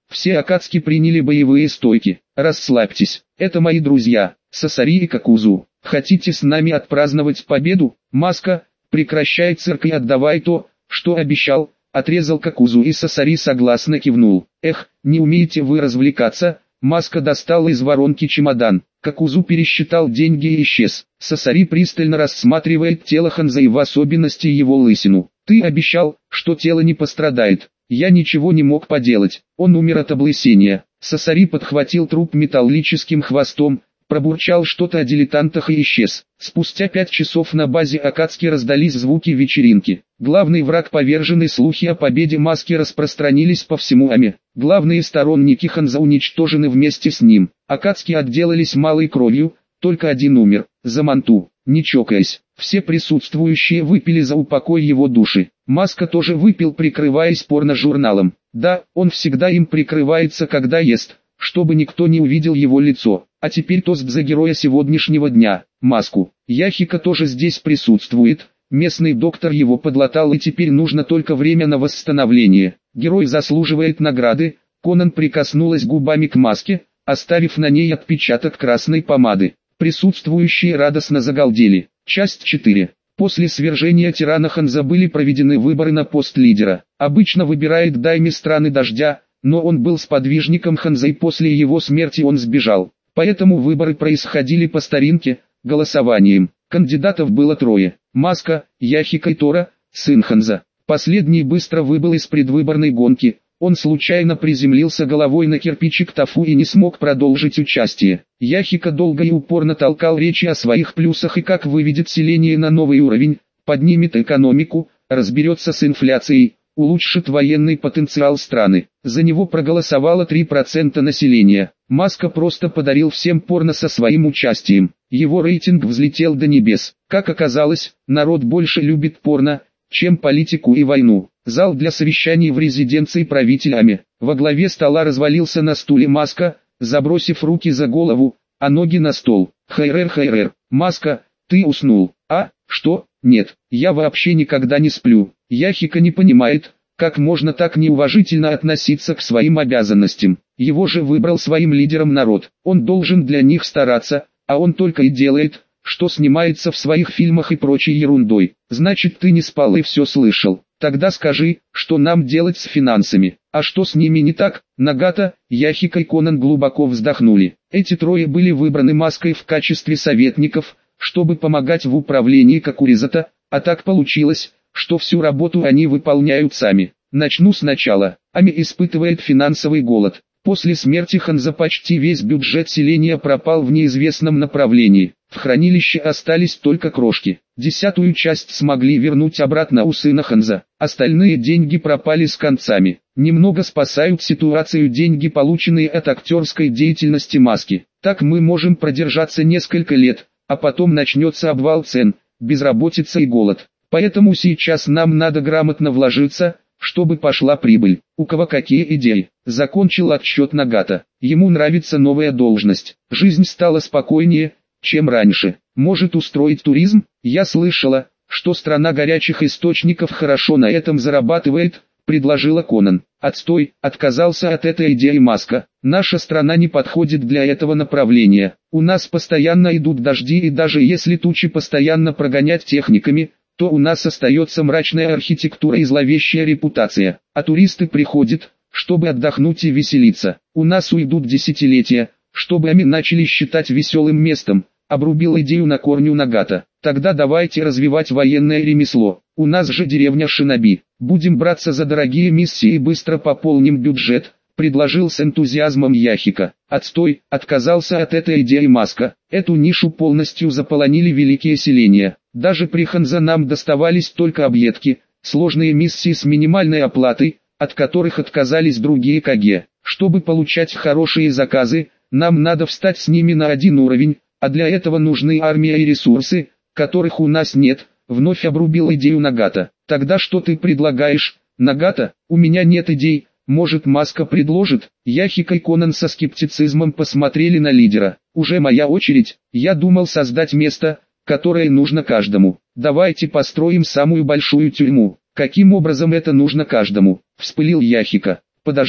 Все Акацки приняли боевые стойки. Расслабьтесь, это мои друзья, Сасари и Какузу. Хотите с нами отпраздновать победу? Маска, прекращай цирк и отдавай то, что обещал, отрезал Какузу, и Сасари согласно кивнул. Эх, не умеете вы развлекаться? Маска достала из воронки чемодан. Какузу пересчитал деньги и исчез. Сасари пристально рассматривает тело Ханза и в особенности его лысину. Ты обещал, что тело не пострадает. Я ничего не мог поделать. Он умер от облысения. Сасари подхватил труп металлическим хвостом, пробурчал что-то о дилетантах и исчез. Спустя пять часов на базе Акацки раздались звуки вечеринки. Главный враг поверженный, слухи о победе Маски распространились по всему Аме. Главные сторонники Ханза уничтожены вместе с ним. Акацки отделались малой кровью, только один умер, за Манту, не чокаясь. Все присутствующие выпили за упокой его души. Маска тоже выпил, прикрываясь порно-журналом. Да, он всегда им прикрывается, когда ест, чтобы никто не увидел его лицо. А теперь тост за героя сегодняшнего дня, Маску. Яхика тоже здесь присутствует. Местный доктор его подлатал, и теперь нужно только время на восстановление. Герой заслуживает награды. Конан прикоснулась губами к Маске, оставив на ней отпечаток красной помады. Присутствующие радостно загалдели. Часть четыре. После свержения тирана Ханза были проведены выборы на пост лидера. Обычно выбирает дайми страны дождя, но он был сподвижником Ханза, и после его смерти он сбежал. Поэтому выборы происходили по старинке, голосованием. Кандидатов было трое: Маска, Яхика и Тора, сын Ханза. Последний быстро выбыл из предвыборной гонки. Он случайно приземлился головой на кирпичик Тафу и не смог продолжить участие. Яхика долго и упорно толкал речи о своих плюсах и как выведет селение на новый уровень, поднимет экономику, разберется с инфляцией, улучшит военный потенциал страны. За него проголосовало три процента населения. Маска просто подарил всем порно со своим участием. Его рейтинг взлетел до небес. Как оказалось, народ больше любит порно, чем политику и войну. Зал для совещаний в резиденции правителя Аме. Во главе стола развалился на стуле Маска, забросив руки за голову, а ноги на стол. Хайрер, хайрер, Маска, ты уснул? А, что? Нет, я вообще никогда не сплю. Яхика не понимает, как можно так неуважительно относиться к своим обязанностям. Его же выбрал своим лидером народ. Он должен для них стараться, а он только и делает, что снимается в своих фильмах и прочей ерундой. Значит, ты не спал и все слышал. Тогда скажи, что нам делать с финансами? А что с ними не так? Нагата, Яхика и Конан глубоко вздохнули. Эти трое были выбраны Маской в качестве советников, чтобы помогать в управлении Какуризата, а так получилось, что всю работу они выполняют сами. Начну сначала. Ами испытывает финансовый голод. После смерти Ханза почти весь бюджет селения пропал в неизвестном направлении. В хранилище остались только крошки. Десятую часть смогли вернуть обратно у сына Ханза. Остальные деньги пропали с концами. Немного спасают ситуацию деньги, полученные от актерской деятельности Маски. Так мы можем продержаться несколько лет, а потом начнется обвал цен, безработица и голод. Поэтому сейчас нам надо грамотно вложиться, чтобы пошла прибыль. У кого какие идеи? Закончил отсчет Нагата. Ему нравится новая должность. Жизнь стала спокойнее, чем раньше. Может устроить туризм? Я слышала, что страна горячих источников хорошо на этом зарабатывает, предложила Конан. Отстой, отказался от этой идеи Маска. Наша страна не подходит для этого направления. У нас постоянно идут дожди, и даже если тучи постоянно прогонять техниками, то у нас остается мрачная архитектура и зловещая репутация. А туристы приходят, чтобы отдохнуть и веселиться. У нас уйдут десятилетия, чтобы Ами начали считать веселым местом, обрубил идею на корню Нагата. Тогда давайте развивать военное ремесло. У нас же деревня Шиноби. Будем браться за дорогие миссии и быстро пополним бюджет, предложил с энтузиазмом Яхика. Отстой, отказался от этой идеи Маска. Эту нишу полностью заполонили великие селения. Даже при Ханза нам доставались только объедки, сложные миссии с минимальной оплатой, от которых отказались другие Каге. Чтобы получать хорошие заказы, нам надо встать с ними на один уровень, а для этого нужны армия и ресурсы, которых у нас нет, вновь обрубил идею Нагата. Тогда что ты предлагаешь, Нагата? У меня нет идей, может Маска предложит? Яхика и Конан со скептицизмом посмотрели на лидера. Уже моя очередь, я думал создать место, которое нужно каждому. Давайте построим самую большую тюрьму. Каким образом это нужно каждому? Вспылил Яхика. Подожди,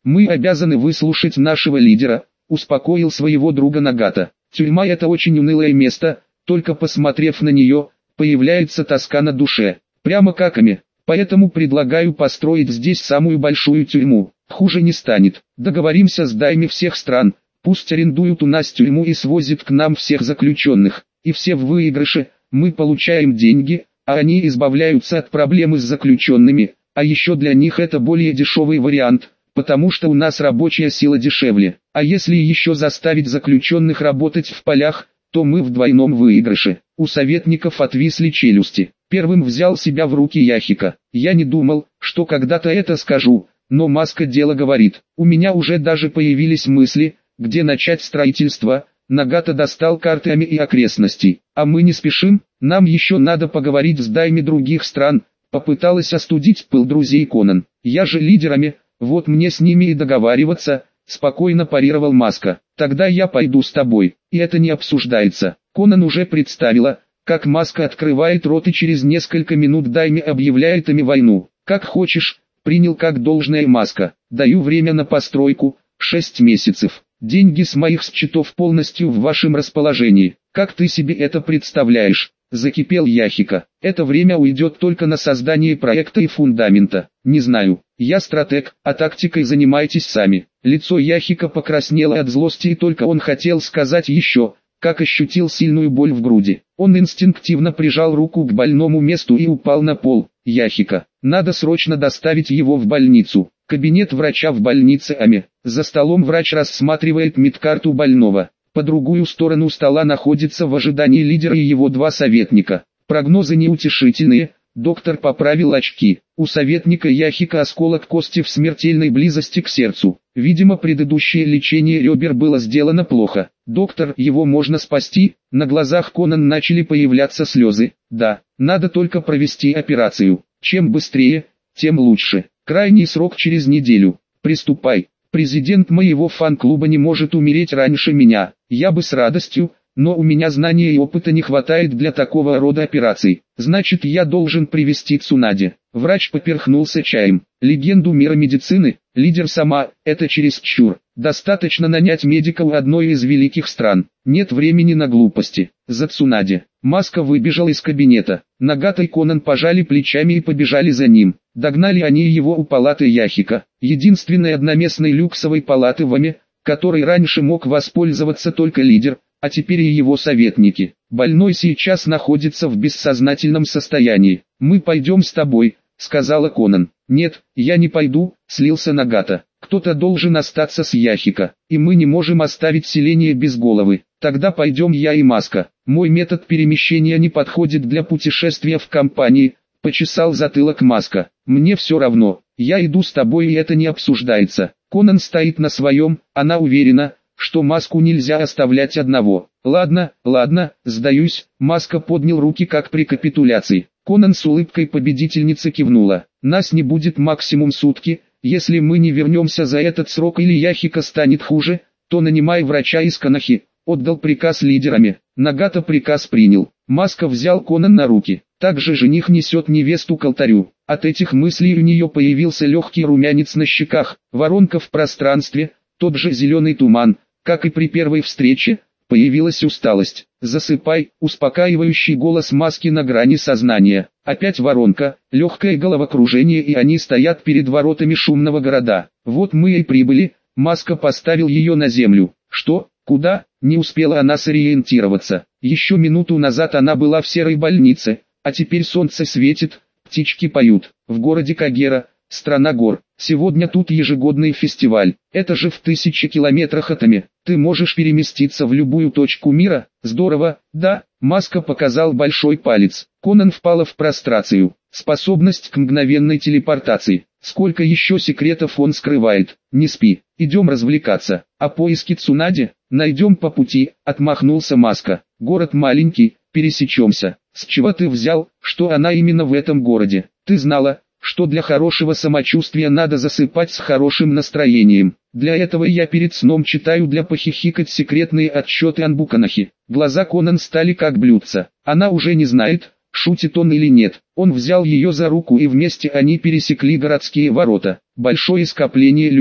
Мы обязаны выслушать нашего лидера, успокоил своего друга Нагата. Тюрьма — это очень унылое место, только посмотрев на нее, появляется тоска на душе. Прямо как ими. Поэтому предлагаю построить здесь самую большую тюрьму. Хуже не станет. Договоримся с дайми всех стран. Пусть арендуют у нас тюрьму и свозят к нам всех заключенных. И все в выигрыше. Мы получаем деньги, а они избавляются от проблемы с заключенными. А еще для них это более дешевый вариант, потому что у нас рабочая сила дешевле. А если еще заставить заключенных работать в полях, то мы в двойном выигрыше. У советников отвисли челюсти. Первым взял себя в руки Яхика. Я не думал, что когда-то это скажу, но Маска дело говорит. У меня уже даже появились мысли, где начать строительство. Нагата достал карты Ами и окрестностей. А мы не спешим, нам еще надо поговорить с дайми других стран. Попыталась остудить пыл друзей Конан. Я же лидерами, вот мне с ними и договариваться, спокойно парировал Маска. Тогда я пойду с тобой, и это не обсуждается. Конан уже представила, как Маска открывает рот и через несколько минут дайми объявляет ими войну. Как хочешь, принял как должное Маска. Даю время на постройку, шесть месяцев. Деньги с моих счетов полностью в вашем расположении. Как ты себе это представляешь? Закипел Яхика. Это время уйдет только на создание проекта и фундамента. Не знаю, я стратег, а тактикой занимайтесь сами. Лицо Яхика покраснело от злости, и только он хотел сказать еще, как ощутил сильную боль в груди. Он инстинктивно прижал руку к больному месту и упал на пол. Яхика, надо срочно доставить его в больницу. Кабинет врача в больнице Ами. За столом врач рассматривает медкарту больного. По другую сторону стола находится в ожидании лидера и его два советника. Прогнозы неутешительные. Доктор поправил очки. У советника Яхика осколок кости в смертельной близости к сердцу. Видимо, предыдущее лечение ребер было сделано плохо. Доктор, его можно спасти? На глазах Конан начали появляться слезы. Да, надо только провести операцию. Чем быстрее, тем лучше. Крайний срок через неделю. Приступай. Президент моего фан-клуба не может умереть раньше меня. Я бы с радостью, но у меня знаний и опыта не хватает для такого рода операций. Значит, я должен привести Цунаде. Врач поперхнулся чаем. Легенду мира медицины, лидер сама, это чересчур. Достаточно нанять медика у одной из великих стран. Нет времени на глупости. За Цунаде. Маска выбежал из кабинета. Нагата и Конан пожали плечами и побежали за ним. Догнали они его у палаты Яхика, единственной одноместной люксовой палаты в Ами, которой раньше мог воспользоваться только лидер, а теперь и его советники. Больной сейчас находится в бессознательном состоянии. «Мы пойдем с тобой», — сказала Конан. «Нет, я не пойду», — слился Нагата. «Кто-то должен остаться с Яхика, и мы не можем оставить селение без головы. Тогда пойдем я и Маска. Мой метод перемещения не подходит для путешествия в компании», — почесал затылок Маска. «Мне все равно, я иду с тобой, и это не обсуждается». Конан стоит на своем, она уверена, что Маску нельзя оставлять одного. «Ладно, ладно, сдаюсь», — Маска поднял руки как при капитуляции. Конан с улыбкой победительницы кивнула. «Нас не будет максимум сутки, если мы не вернемся за этот срок или Яхика станет хуже, то нанимай врача из Канахи», — отдал приказ лидерами. Нагата приказ принял. Маска взял Конан на руки. Также жених несет невесту к алтарю. От этих мыслей у нее появился легкий румянец на щеках, воронка в пространстве, тот же зеленый туман, как и при первой встрече, появилась усталость. «Засыпай», успокаивающий голос Маски на грани сознания. Опять воронка, легкое головокружение, и они стоят перед воротами шумного города. «Вот мы и прибыли», Маска поставил ее на землю. «Что? Куда?» Не успела она сориентироваться. Еще минуту назад она была в серой больнице, а теперь солнце светит, птички поют. В городе Кагера, страна гор. Сегодня тут ежегодный фестиваль. Это же в тысячи километрах от Ами. Ты можешь переместиться в любую точку мира. Здорово, да? Маска показал большой палец. Конан впала в прострацию. Способность к мгновенной телепортации. Сколько еще секретов он скрывает. Не спи, идем развлекаться. А поиски Цунаде найдем по пути, отмахнулся Маска. Город маленький, пересечемся. С чего ты взял, что она именно в этом городе? Ты знала, что для хорошего самочувствия надо засыпать с хорошим настроением. Для этого я перед сном читаю для похихикать секретные отчеты Анбуканахи. Глаза Конан стали как блюдца. Она уже не знает, шутит он или нет. Он взял ее за руку, и вместе они пересекли городские ворота. Большое скопление людей.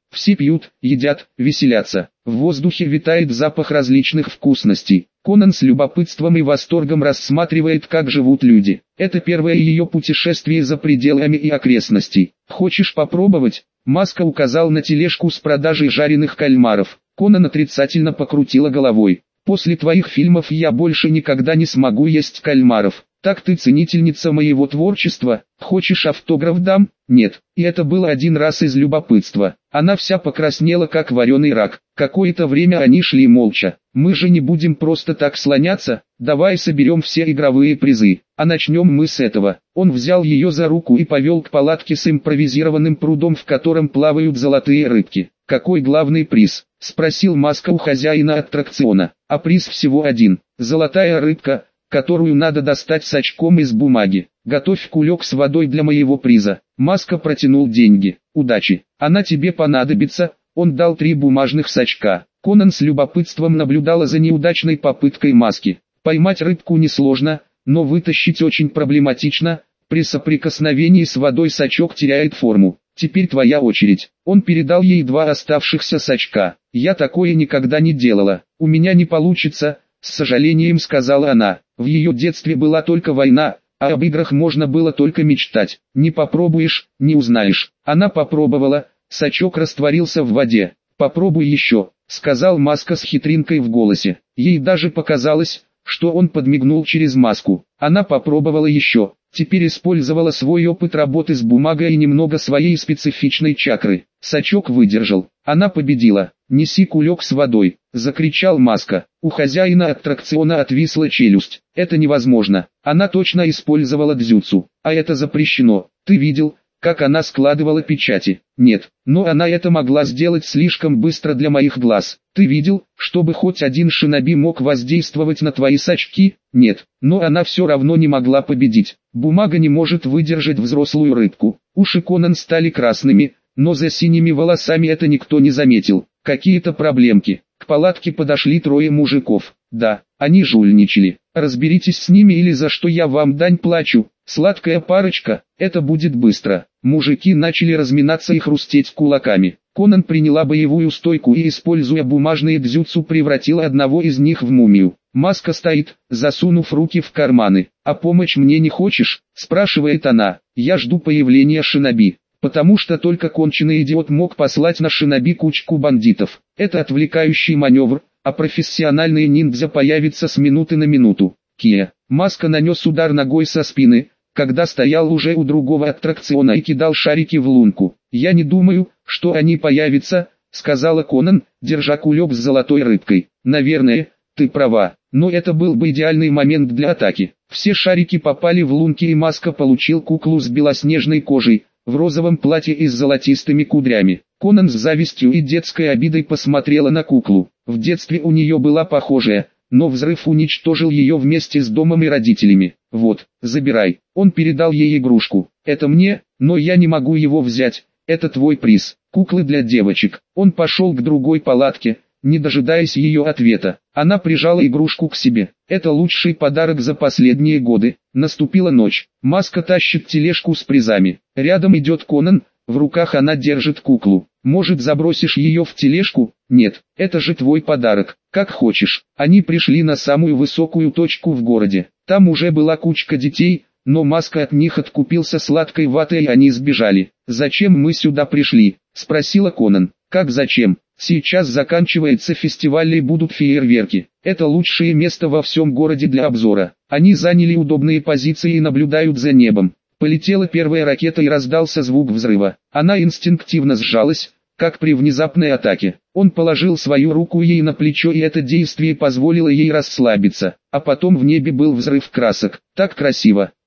Все пьют, едят, веселятся. В воздухе витает запах различных вкусностей. Конан с любопытством и восторгом рассматривает, как живут люди. Это первое ее путешествие за пределами и окрестностей. «Хочешь попробовать?» Маска указал на тележку с продажей жареных кальмаров. Конан отрицательно покрутила головой. «После твоих фильмов я больше никогда не смогу есть кальмаров. Так ты ценительница моего творчества, хочешь автограф дам?» «Нет». И это было один раз из любопытства. Она вся покраснела, как вареный рак. Какое-то время они шли молча. «Мы же не будем просто так слоняться, давай соберем все игровые призы. А начнем мы с этого». Он взял ее за руку и повел к палатке с импровизированным прудом, в котором плавают золотые рыбки. «Какой главный приз?» — спросил Маска у хозяина аттракциона. «А приз всего один. Золотая рыбка, которую надо достать с очком из бумаги. Готовь кулек с водой для моего приза». Маска протянул деньги. «Удачи. Она тебе понадобится». Он дал три бумажных сачка. Конан с любопытством наблюдала за неудачной попыткой Маски. Поймать рыбку несложно, но вытащить очень проблематично. При соприкосновении с водой сачок теряет форму. «Теперь твоя очередь». Он передал ей два оставшихся сачка. «Я такое никогда не делала. У меня не получится», — с сожалением сказала она. В ее детстве была только война, а об играх можно было только мечтать. «Не попробуешь, не узнаешь». Она попробовала, сачок растворился в воде. «Попробуй еще», — сказал Маска с хитринкой в голосе. Ей даже показалось, что он подмигнул через маску. Она попробовала еще. Теперь использовала свой опыт работы с бумагой и немного своей специфичной чакры. Сачок выдержал. Она победила. «Неси кулек с водой», — закричал Маска. У хозяина аттракциона отвисла челюсть. «Это невозможно. Она точно использовала дзюцу. А это запрещено. Ты видел, как она складывала печати?» «Нет, но она это могла сделать слишком быстро для моих глаз. Ты видел, чтобы хоть один шиноби мог воздействовать на твои сачки?» «Нет, но она все равно не могла победить. Бумага не может выдержать взрослую рыбку». Уши Конан стали красными, но за синими волосами это никто не заметил. «Какие-то проблемки». К палатке подошли трое мужиков. «Да, они жульничали. Разберитесь с ними, или за что я вам дань плачу. Сладкая парочка, это будет быстро». Мужики начали разминаться и хрустеть кулаками. Конан приняла боевую стойку и, используя бумажные дзюцу, превратила одного из них в мумию. Маска стоит, засунув руки в карманы. «А помочь мне не хочешь?» – спрашивает она. «Я жду появления шиноби. Потому что только конченый идиот мог послать на шиноби кучку бандитов. Это отвлекающий маневр, а профессиональный ниндзя появится с минуты на минуту». Кия. Маска нанес удар ногой со спины, когда стоял уже у другого аттракциона и кидал шарики в лунку. «Я не думаю, что они появятся», — сказала Конан, держа кулек с золотой рыбкой. «Наверное, ты права, но это был бы идеальный момент для атаки». Все шарики попали в лунки, и Маска получил куклу с белоснежной кожей, в розовом платье и с золотистыми кудрями. Конан с завистью и детской обидой посмотрела на куклу. В детстве у нее была похожая, но взрыв уничтожил ее вместе с домом и родителями. «Вот, забирай». Он передал ей игрушку. «Это мне, но я не могу его взять. Это твой приз. Куклы для девочек». Он пошел к другой палатке, не дожидаясь ее ответа. Она прижала игрушку к себе. «Это лучший подарок за последние годы». Наступила ночь. Маска тащит тележку с призами. Рядом идет Конан, в руках она держит куклу. «Может, забросишь ее в тележку?» «Нет, это же твой подарок. Как хочешь». Они пришли на самую высокую точку в городе. Там уже была кучка детей, но Маска от них откупился сладкой ватой, и они сбежали. «Зачем мы сюда пришли?» – спросила Конан. «Как зачем? Сейчас заканчивается фестиваль и будут фейерверки. Это лучшее место во всем городе для обзора». Они заняли удобные позиции и наблюдают за небом. Полетела первая ракета и раздался звук взрыва. Она инстинктивно сжалась, как при внезапной атаке. Он положил свою руку ей на плечо, и это действие позволило ей расслабиться. А потом в небе был взрыв красок. Так красиво.